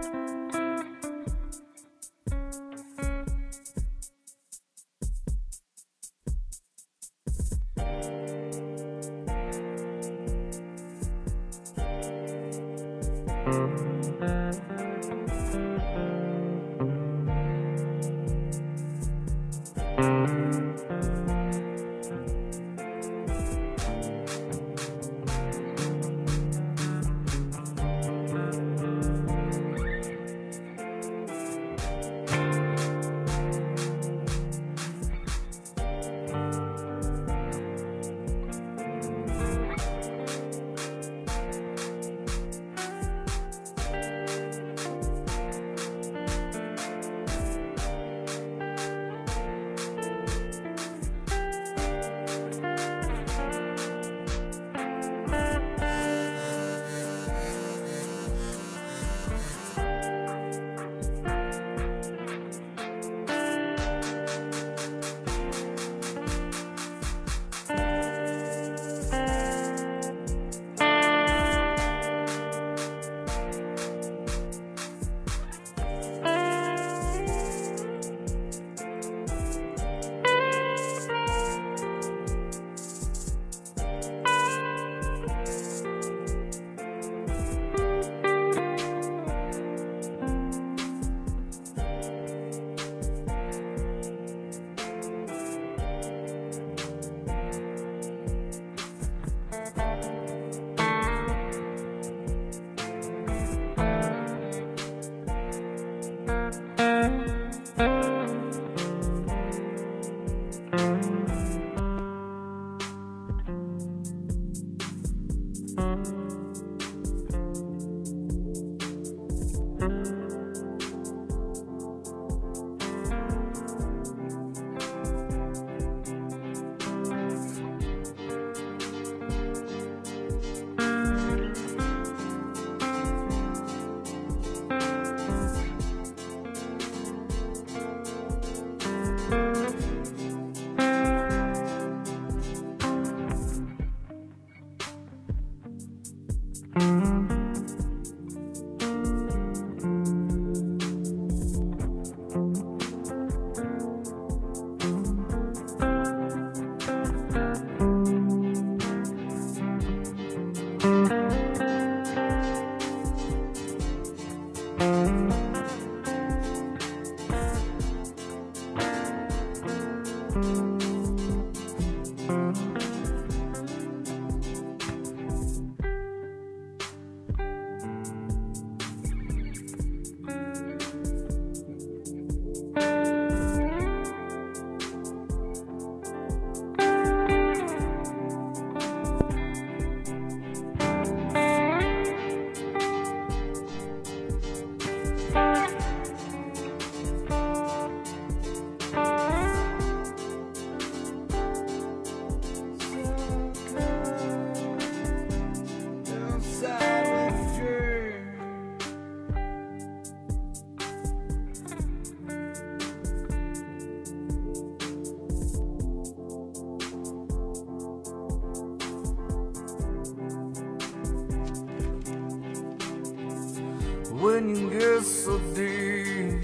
When you get so deep,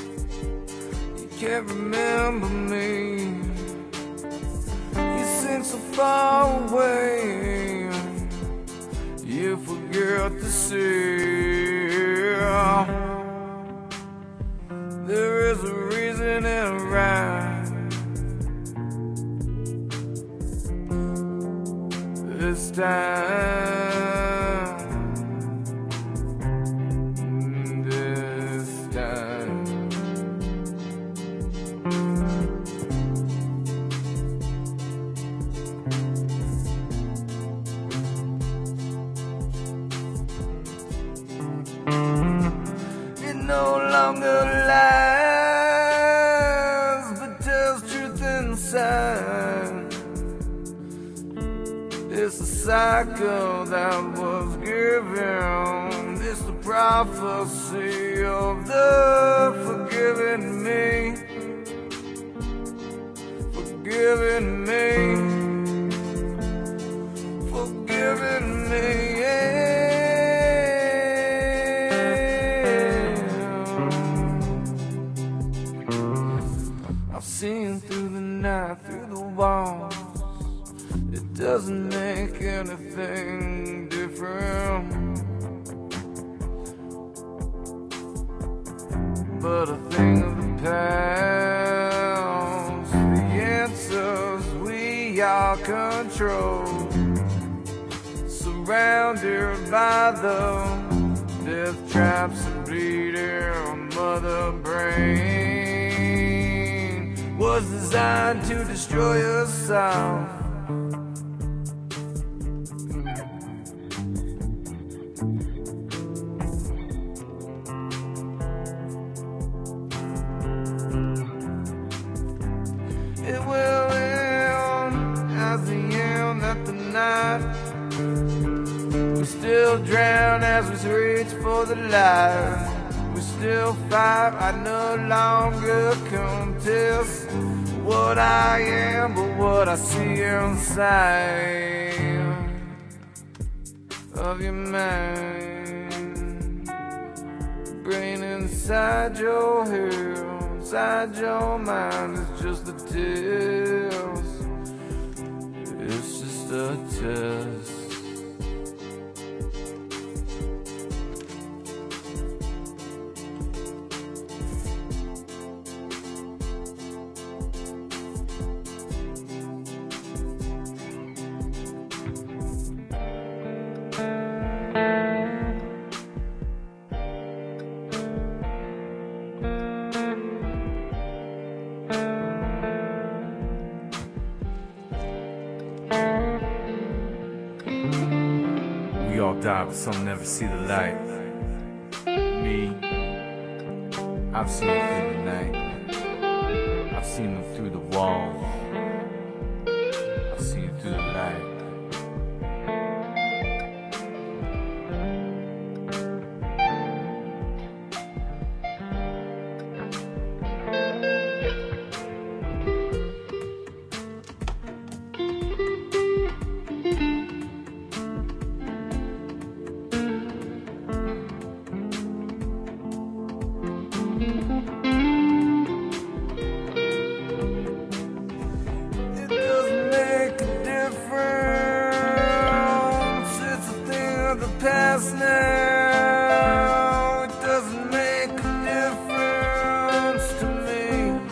you can't remember me. You seem so far away, you forget to see. There is a reason and a rhyme. This time, no longer lies, but tells truth inside. It's a cycle that was given. It's the prophecy of the forgiving me, forgiving me, forgiving me. Yeah. night through the walls. It doesn't make anything different, but a thing of the past. The answers we all control, surrounded by the death traps and bleeding mother brain, was designed to destroy yourself. It will end as the end at the night. We still drown as we reach for the light. We still fight, I no longer contest what I am, but what I see inside of your mind. Brain inside your head, inside your mind is just a test. It's just a test. We all die, but some never see the light. Me, I've seen them through the night. I've seen them through the walls. I've seen them through the light. It doesn't make a difference. It's a thing of the past now. It doesn't make a difference to me.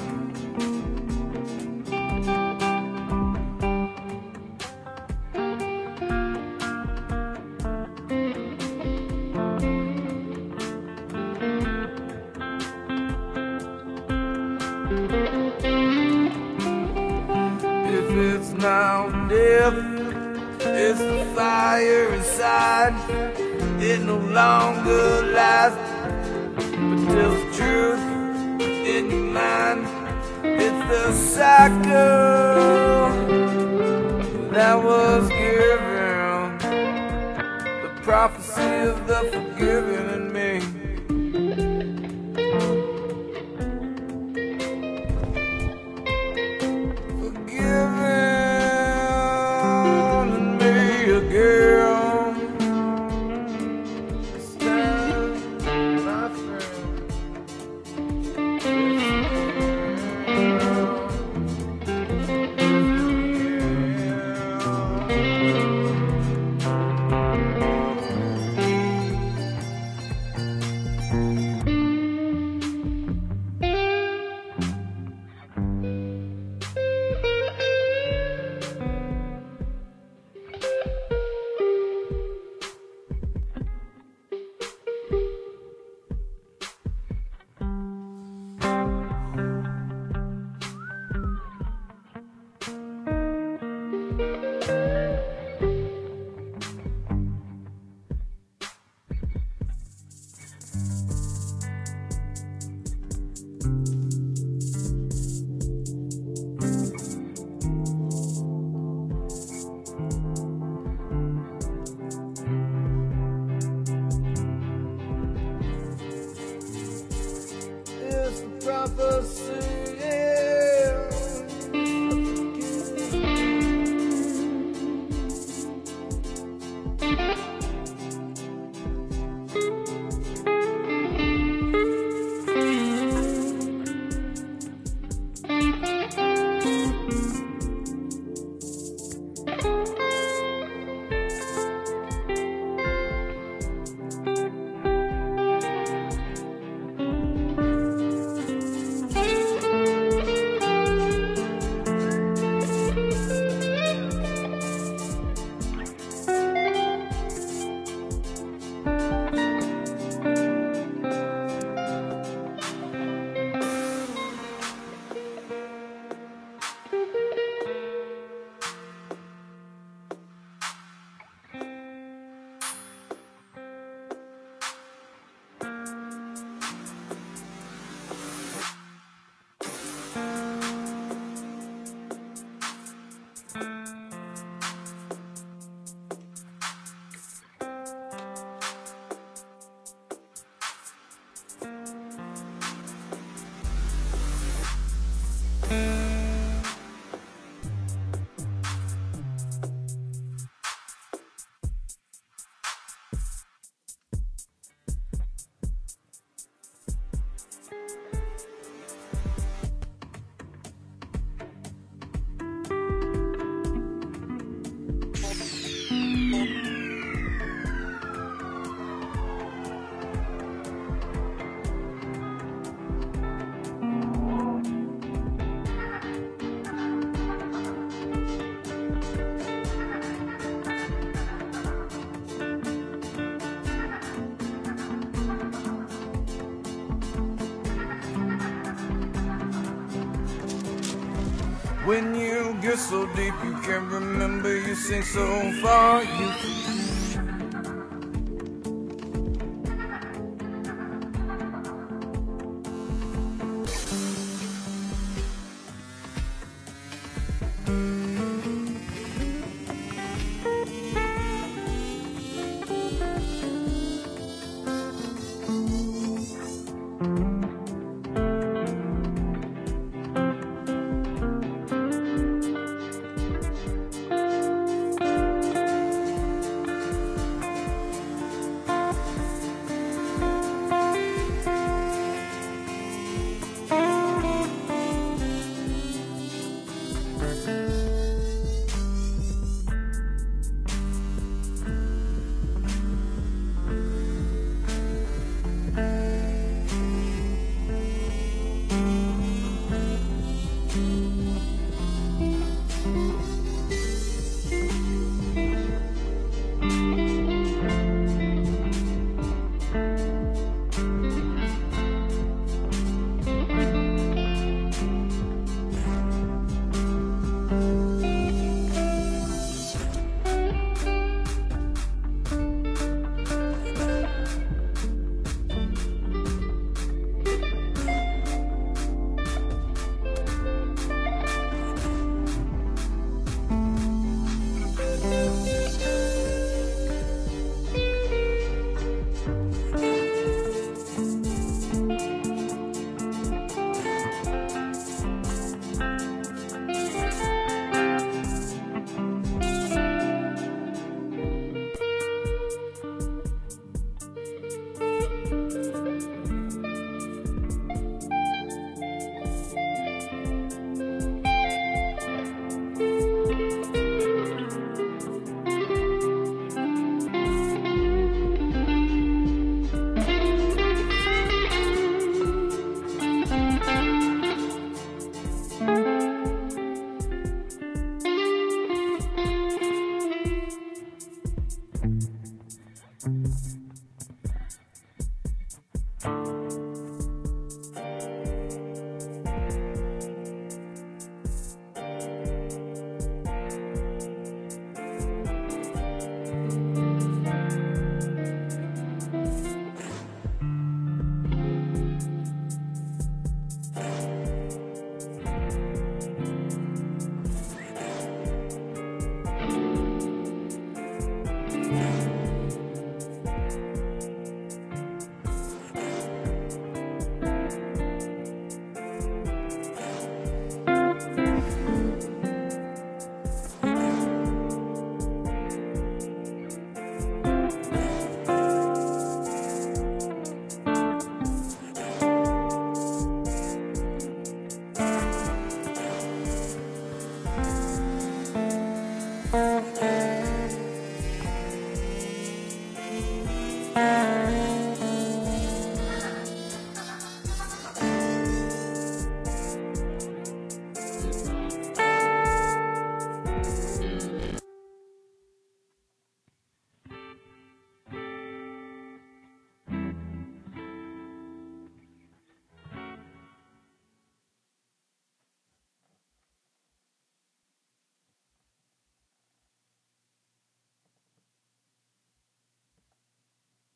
If it's now death, it's the fire inside. It no longer lasts, but tells the truth in your mind. It's the cycle that was given, the prophecy of the forgiven in me. Yeah. When you get so deep you can't remember, you sink so far. You